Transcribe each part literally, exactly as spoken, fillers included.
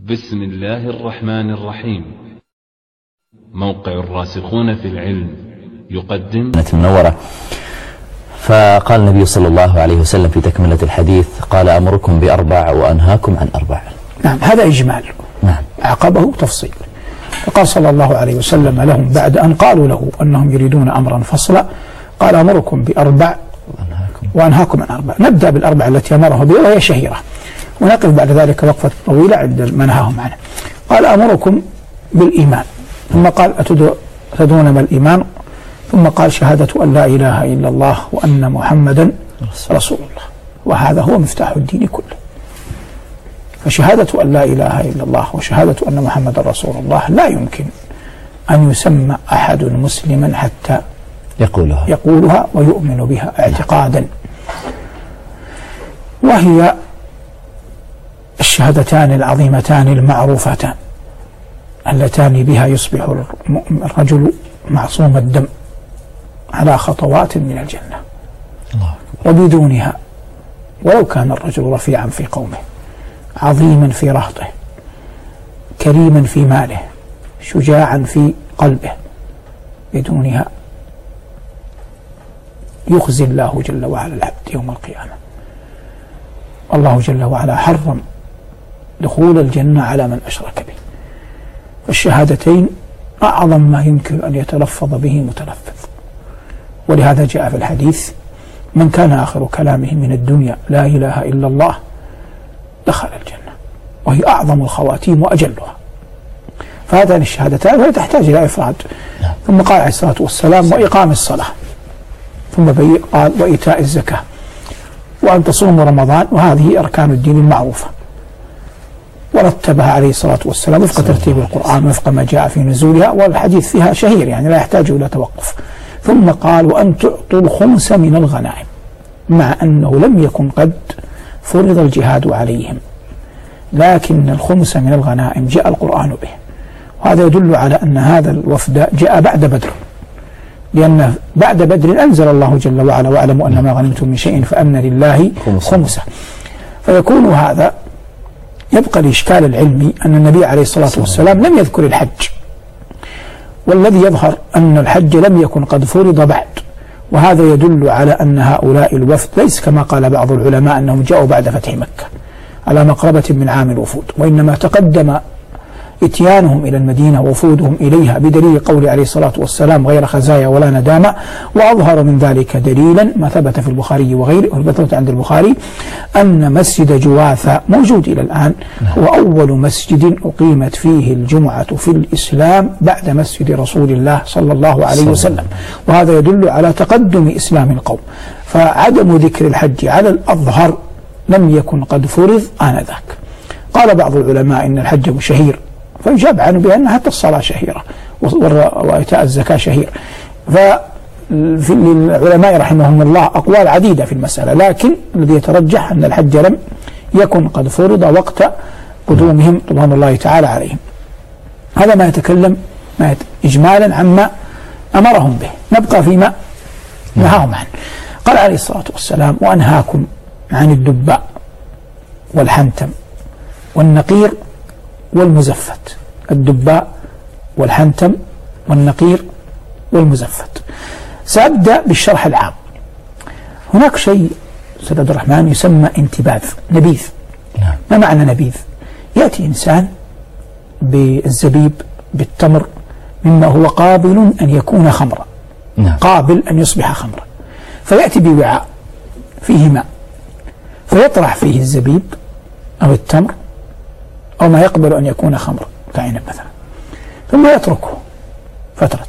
بسم الله الرحمن الرحيم. موقع الراسخون في العلم يقدم المنورة. فقال النبي صلى الله عليه وسلم في تكملة الحديث: قال أمركم بأربع وأنهاكم عن أربع. نعم، هذا إجمال. نعم. عقبه تفصيل. وقال صلى الله عليه وسلم لهم بعد أن قالوا له أنهم يريدون أمرا فصلا: قال أمركم بأربع وأنهاكم, وأنهاكم عن أربع. نبدأ بالأربع التي أمره بها وهي شهيرة، ونقف بعد ذلك وقفة طويلة عند ما نهاهم عنه. قال أمركم بالإيمان، ثم قال أتدرون ما الإيمان؟ ثم قال شهادة أن لا إله إلا الله وأن محمدا رسول الله، وهذا هو مفتاح الدين كله. فشهادة أن لا إله إلا الله وشهادة أن محمدا رسول الله لا يمكن أن يسمى أحد مسلما حتى يقولها يقولها ويؤمن بها اعتقادا. وهي الشهادتان العظيمتان المعروفتان اللتان بها يصبح الرجل معصوم الدم على خطوات من الجنة، الله. وبدونها ولو كان الرجل رفيعا في قومه، عظيما في رهطه، كريما في ماله، شجاعا في قلبه، بدونها يخزي الله جل وعلا العبد يوم القيامة. الله جل وعلا حرم دخول الجنة على من أشرك به. فالشهادتين أعظم ما يمكن أن يتلفظ به متلفظ، ولهذا جاء في الحديث: من كان آخر كلامه من الدنيا لا إله إلا الله دخل الجنة، وهي أعظم الخواتيم وأجلها. فهذان الشهادتان وهي تحتاج إلى إفراد. ثم قال عليه الصلاة والسلام: وإقام الصلاة، ثم قال: وإيتاء الزكاة، وأن تصوموا رمضان، وهذه أركان الدين المعروفة. ورتبها عليه الصلاة والسلام وفق ترتيب القرآن وفق ما جاء في نزولها، والحديث فيها شهير يعني لا يحتاج إلى توقف. ثم قال: وأن تعطوا الخمس من الغنائم، مع أنه لم يكن قد فرض الجهاد عليهم، لكن الخمس من الغنائم جاء القرآن به. وهذا يدل على أن هذا الوفد جاء بعد بدر، لأن بعد بدر أنزل الله جل وعلا: واعلموا أن ما غنمتم من شيء فأن لله خمسه. فيكون هذا يبقى الإشكال العلمي أن النبي عليه الصلاة والسلام لم يذكر الحج، والذي يظهر أن الحج لم يكن قد فرض بعد. وهذا يدل على أن هؤلاء الوفد ليس كما قال بعض العلماء أنهم جاءوا بعد فتح مكة على مقربة من عام الوفود، وإنما تقدم اتيانهم إلى المدينة ووفودهم إليها بدليل قول عليه الصلاة والسلام: غير خزايا ولا ندامة. وأظهر من ذلك دليلا ما ثبت في البخاري وغيره، وثبت عند البخاري أن مسجد جواثة موجود إلى الآن هو أول مسجد أقيمت فيه الجمعة في الإسلام بعد مسجد رسول الله صلى الله عليه وسلم، وهذا يدل على تقدم إسلام القوم. فعدم ذكر الحج على الأظهر لم يكن قد فرض آنذاك. قال بعض العلماء إن الحج شهير، فيجاب عنه بأن حتى الصلاة شهيرة وإيتاء الزكاة شهير. ففي العلماء رحمهم الله أقوال عديدة في المسألة، لكن الذي يترجح أن الحج لم يكن قد فرض وقت قدومهم رضوان الله تعالى عليهم. هذا ما يتكلم ما يت... إجمالا عما أمرهم به. نبقى فيما نهاهم عنه. قال عليه الصلاة والسلام: وأنهاكم عن الدباء والحنتم والنقير والمزفت. الدباء والحنتم والنقير والمزفت. سأبدأ بالشرح العام. هناك شيء سيد عبد الرحمن يسمى انتباذ، نبيذ. ما معنى نبيذ؟ يأتي إنسان بالزبيب بالتمر مما هو قابل أن يكون خمرا، قابل أن يصبح خمرا، فيأتي بوعاء فيه ماء، فيطرح فيه الزبيب أو التمر أو ما يقبل أن يكون خمرا كعنب مثلا، ثم يتركه فترة،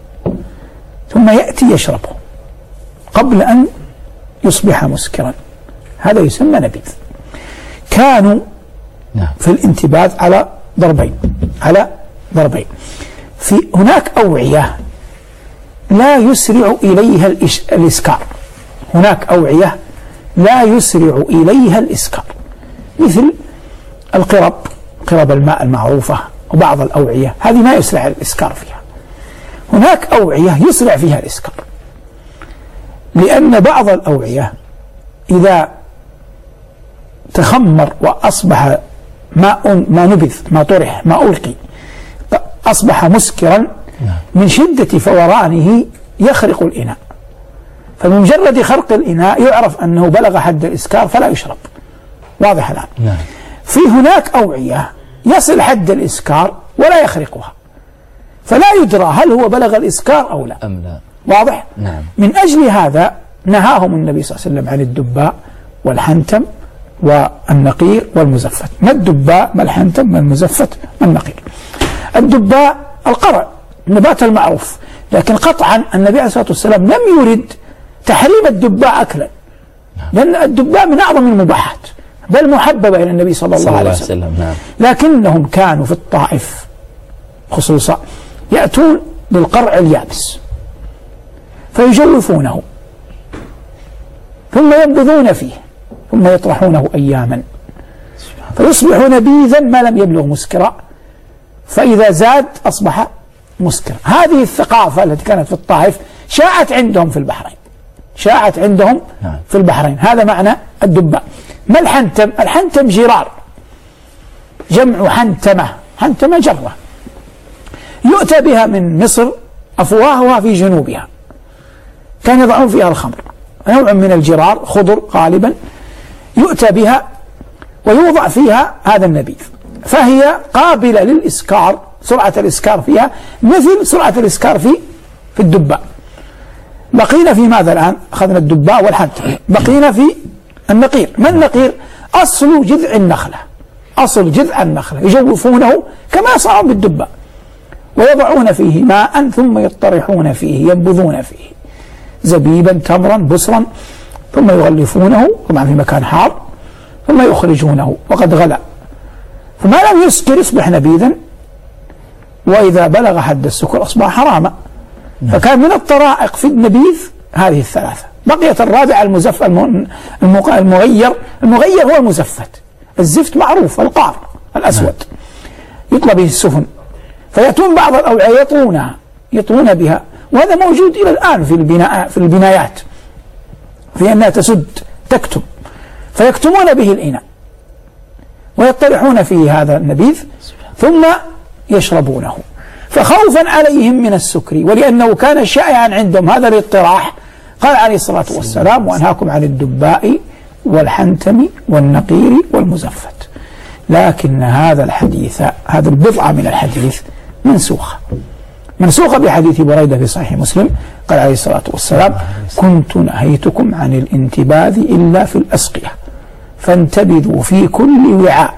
ثم يأتي يشربه قبل أن يصبح مسكرا. هذا يسمى نبيذ. كانوا في الانتباذ على ضربين على ضربين في هناك أوعية لا يسرع إليها الإسكار، هناك أوعية لا يسرع إليها الإسكار، مثل القرب، قرب الماء المعروفة، وبعض الأوعية هذه ما يسرع الإسكار فيها. هناك أوعية يسرع فيها الإسكار، لأن بعض الأوعية إذا تخمر وأصبح ما ما نبذ، ما طرح، ما ألقي، أصبح مسكرا من شدة فورانه يخرق الإناء، فبمجرد خرق الإناء يعرف أنه بلغ حد الإسكار فلا يشرب. واضح الآن؟ نعم. في هناك أوعية يصل حد الإسكار ولا يخرقها، فلا يدرى هل هو بلغ الإسكار أو لا أم لا. واضح؟ نعم. من أجل هذا نهاهم النبي صلى الله عليه وسلم عن الدباء والحنتم والنقير والمزفت. ما الدباء ما الحنتم ما المزفت ما النقير؟ الدباء القرع، النبات المعروف، لكن قطعا النبي عليه الصلاة والسلام لم يرد تحريم الدباء أكلا، لأن الدباء من أعظم المباحات بل محببة إلى النبي صلى الله عليه وسلم. نعم. لكنهم كانوا في الطائف خصوصا يأتون للقرع اليابس فيجوفونه ثم ينبذون فيه ثم يطرحونه أياما فيصبح نبيذا ما لم يبلغ مسكرا، فإذا زاد أصبح مسكرا. هذه الثقافة التي كانت في الطائف شاعت عندهم في البحرين، شاعت عندهم في البحرين. هذا معنى الدباء. ما الحنتم؟ الحنتم جرار، جمع حنتمة، حنتمة جرة، يؤتى بها من مصر، أفواهها في جنوبها، كان يضعون فيها الخمر، نوع من الجرار خضر غالبا، يؤتى بها ويوضع فيها هذا النبيذ، فهي قابلة للإسكار، سرعة الإسكار فيها مثل سرعة الإسكار في في الدباء. بقينا في ماذا الآن؟ أخذنا الدباء والحنتم، بقينا في النقير. ما النقير؟ أصل جذع النخلة، أصل جذع النخلة يجوفونه كما يصنعون بالدباء، ويضعون فيه ماء ثم يطرحون فيه، ينبذون فيه زبيبا تمرا بصرا، ثم يغلفونه طبعا في مكان حار، ثم يخرجونه وقد غلى، فما لم يسكر يصبح نبيذا، وإذا بلغ حد السكر أصبح حراما. فكان من الطرائق في النبيذ هذه الثلاثة. بقيت الرابعة المزف المغير. المغير هو المزفت، الزفت معروف، القار الأسود يطلى به السفن، فيأتون بعض الأوعية يطلونها، يطلون بها، وهذا موجود إلى الآن في البناء في البنايات، في أنها تسد تكتم، فيكتمون به الإناء ويطرحون فيه هذا النبيذ ثم يشربونه. فخوفا عليهم من السكر، ولأنه كان شائعا عندهم هذا الاطراح، قال عليه الصلاة والسلام: وأنهاكم عن الدباء والحنتم والنقير والمزفت. لكن هذا الحديث، هذا البضعة من الحديث منسوخة، منسوخة بحديث بريدة في صحيح مسلم، قال عليه الصلاة والسلام: كنت نهيتكم عن الانتباذ إلا في الأسقية فانتبذوا في كل وعاء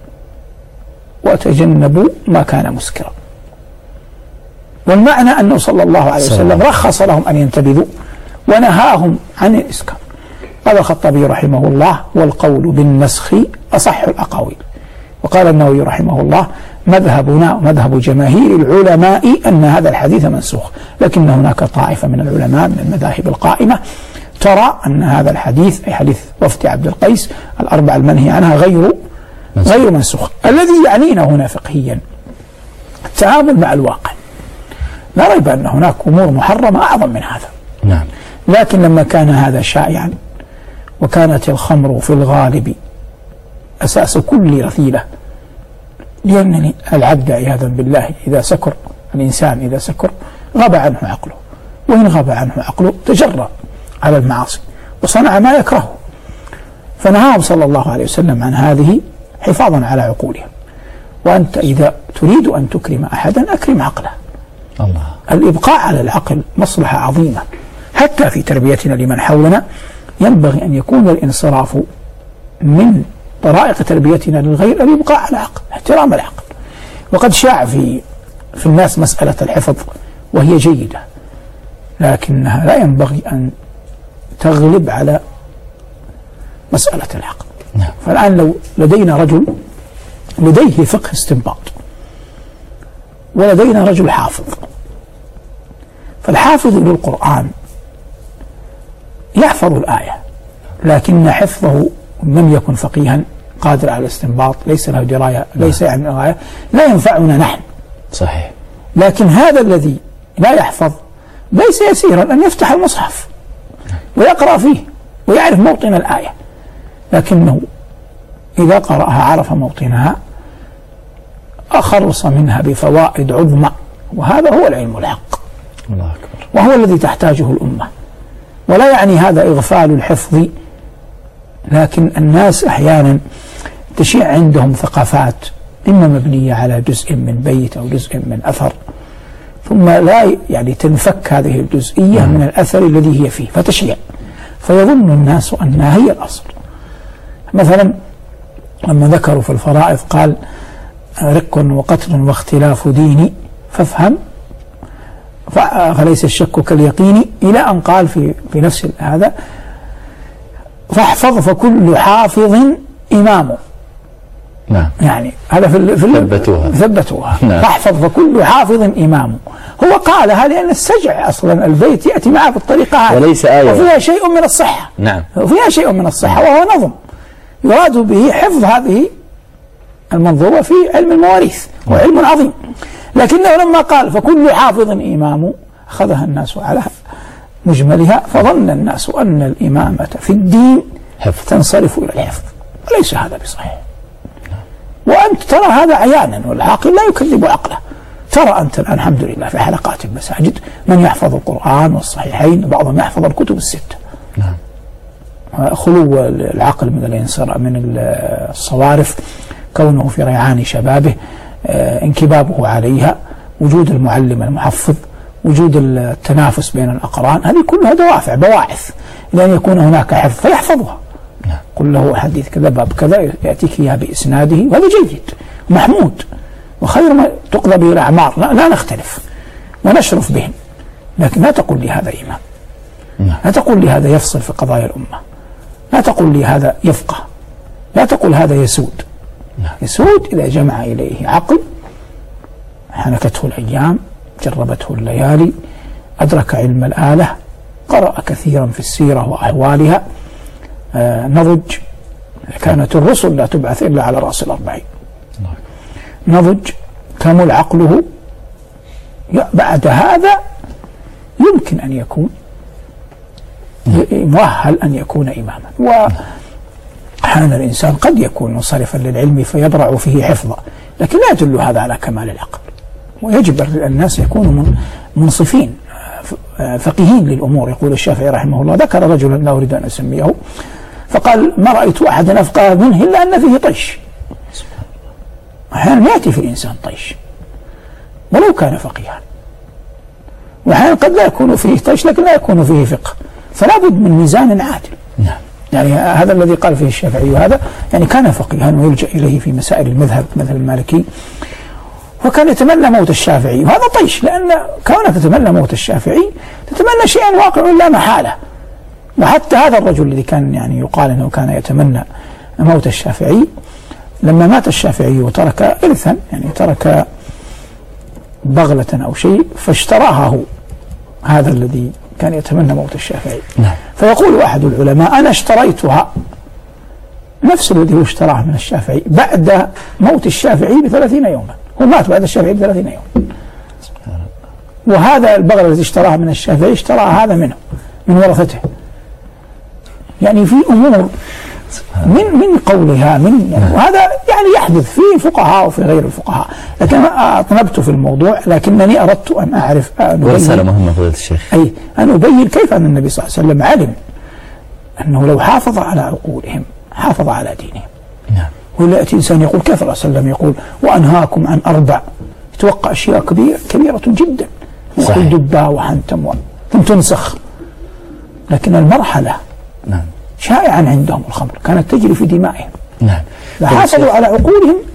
وتجنبوا ما كان مسكرا. والمعنى أنه صلى الله عليه وسلم رخص لهم أن ينتبذوا ونهاهم عن الإسكار. قال الخطابي رحمه الله: والقول بالنسخ أصح الأقاويل. وقال النووي رحمه الله: مذهبنا ومذهب جماهير العلماء أن هذا الحديث منسوخ، لكن هناك طائفة من العلماء من المذاهب القائمة ترى أن هذا الحديث، أي حديث وفد عبد القيس الأربعة المنهي عنها، غير غير منسوخ. الذي يعنينا هنا فقهيا التعامل مع الواقع. لا ريب أن هناك أمور محرمة أعظم من هذا. نعم. لكن لما كان هذا شائعا، وكانت الخمر في الغالب أساس كل رذيلة، لأن العبد عياذا بالله إذا سكر، الإنسان إذا سكر غاب عنه عقله، وإن غاب عنه عقله تجرأ على المعاصي وصنع ما يكرهه، فنهاهم صلى الله عليه وسلم عن هذه حفاظا على عقولهم. وأنت إذا تريد أن تكرم أحدا أكرم عقله. الله. الإبقاء على العقل مصلحة عظيمة، حتى في تربيتنا لمن حولنا ينبغي أن يكون الانصراف من طرائق تربيتنا للغير الإبقاء على العقل، احترام العقل. وقد شاع في في الناس مسألة الحفظ وهي جيدة، لكنها لا ينبغي أن تغلب على مسألة العقل. نعم. فالآن لو لدينا رجل لديه فقه استنباط، ولدينا رجل حافظ، فالحافظ للقرآن يحفظ الآية، لكن حفظه لم يكن فقيها قادر على الاستنباط، ليس له دراية، ليس يعلم الآية، لا ينفعنا نحن. صحيح. لكن هذا الذي لا يحفظ ليس يسيرا أن يفتح المصحف ويقرأ فيه ويعرف موطن الآية، لكنه إذا قرأها عرف موطنها، أخلص منها بفوائد عظمى، وهذا هو العلم الحق، الله أكبر، وهو الذي تحتاجه الأمة. ولا يعني هذا إغفال الحفظ، لكن الناس أحيانا تشيع عندهم ثقافات إما مبنية على جزء من بيت أو جزء من أثر، ثم لا يعني تنفك هذه الجزئية من الأثر الذي هي فيه فتشيع، فيظن الناس أنها هي الأصل. مثلا لما ذكروا في الفرائض قال رق وقتل واختلاف ديني فافهم فليس الشك كاليقين، إلى أن قال في في نفس هذا فاحفظ فكل حافظ إمامه. نعم. يعني هذا في في ثبتوها ثبتوها نعم. فاحفظ فكل حافظ إمامه. هو قالها لأن السجع أصلا البيت يأتي معه بالطريقة هذه، وليس آية، وفيها شيء من الصحة. نعم. وفيها شيء من الصحة، وهو نظم يراد به حفظ هذه المنظومة في علم المواريث، وعلم عظيم. لكنه لما قال فكل حافظ إمامه أخذها الناس على مجملها، فظن الناس أن الإمامة في الدين حفظ تنصرف إلى الحفظ، وليس هذا بصحيح. وأنت ترى هذا عيانا، والعاقل لا يكذب عقله. ترى أنت الآن الحمد لله في حلقات المساجد من يحفظ القرآن والصحيحين، بعضهم يحفظ الكتب الستة. نعم. خلو العقل من الانصراف من الصوارف، كونه في ريعان شبابه، انكبابه عليها، وجود المعلم المحفظ، وجود التنافس بين الأقران، هذه كلها دوافع بواعث لأن يكون هناك حفظ فيحفظها. نعم. قل له حديث كذا باب كذا يأتيك إياه بإسناده، وهذا جيد محمود، وخير ما تقضى به الأعمار، لا, لا نختلف ونشرف بهم، لكن لا تقول لي هذا إمام، نعم. لا تقول لي هذا يفصل في قضايا الأمة، لا تقول لي هذا يفقه، لا تقول هذا يسود. نعم. يسود إذا جمع إليه عقل، حنكته الأيام، جربته الليالي، أدرك علم الآلة، قرأ كثيرا في السيرة وأحوالها، آه نضج. كانت الرسل لا تبعث إلا على رأس الأربعين. نضج، كمل عقله، بعد هذا يمكن أن يكون مؤهل أن يكون إماما. وأحيانا الإنسان قد يكون منصرفا للعلم فيبرع فيه حفظا، لكن لا يدل هذا على كمال العقل. ويجب الناس يكونوا منصفين فقيهين للأمور. يقول الشافعي رحمه الله: ذكر رجلا لا أريد أن أسميه، فقال: ما رأيت أحدا أفقه منه إلا أن فيه طيش. أحيانا يأتي في الإنسان طيش ولو كان فقيها، وأحيانا قد لا يكون فيه طيش لكن لا يكون فيه فقه، فلا بد من ميزان عادل. نعم. يعني هذا الذي قال فيه الشافعي، وهذا يعني كان فقيها ويلجأ إليه في مسائل المذهب مثل المالكي، وكان يتمنى موت الشافعي، وهذا طيش، لأن كونك تتمنى موت الشافعي تتمنى شيئا واقع لا محالة. وحتى هذا الرجل الذي كان يعني يقال أنه كان يتمنى موت الشافعي، لما مات الشافعي وترك إرثا، يعني ترك بغلة أو شيء، فاشتراها هو، هذا الذي كان يتمنى موت الشافعي. نعم. فيقول أحد العلماء: أنا اشتريتها، نفس الذي هو اشتراها من الشافعي بعد موت الشافعي بثلاثين يوما. هو مات بعد الشافعي بثلاثين يوم، وهذا البغلة الذي اشتراها من الشافعي اشتراها هذا منه من ورثته. يعني في أمور من من قولها من يعني، وهذا يعني يحدث في الفقهاء وفي غير الفقهاء. لكن أنا أطنبت في الموضوع، لكنني أردت أن أعرف ورسالة مهمة فضيلة الشيخ، أي أن أبين كيف أن النبي صلى الله عليه وسلم علم أنه لو حافظ على عقولهم حافظ على دينهم. نعم. ولا يأتي إنسان يقول كيف الرسول صلى الله عليه وسلم يقول وأنهاكم عن أربع، يتوقع أشياء كبيرة كبيرة جدا، وكل دبة وحنتم ثم تنسخ. لكن المرحلة نعم. شائعا عندهم الخمر كانت تجري في دمائهم. نعم. حافظوا على عقولهم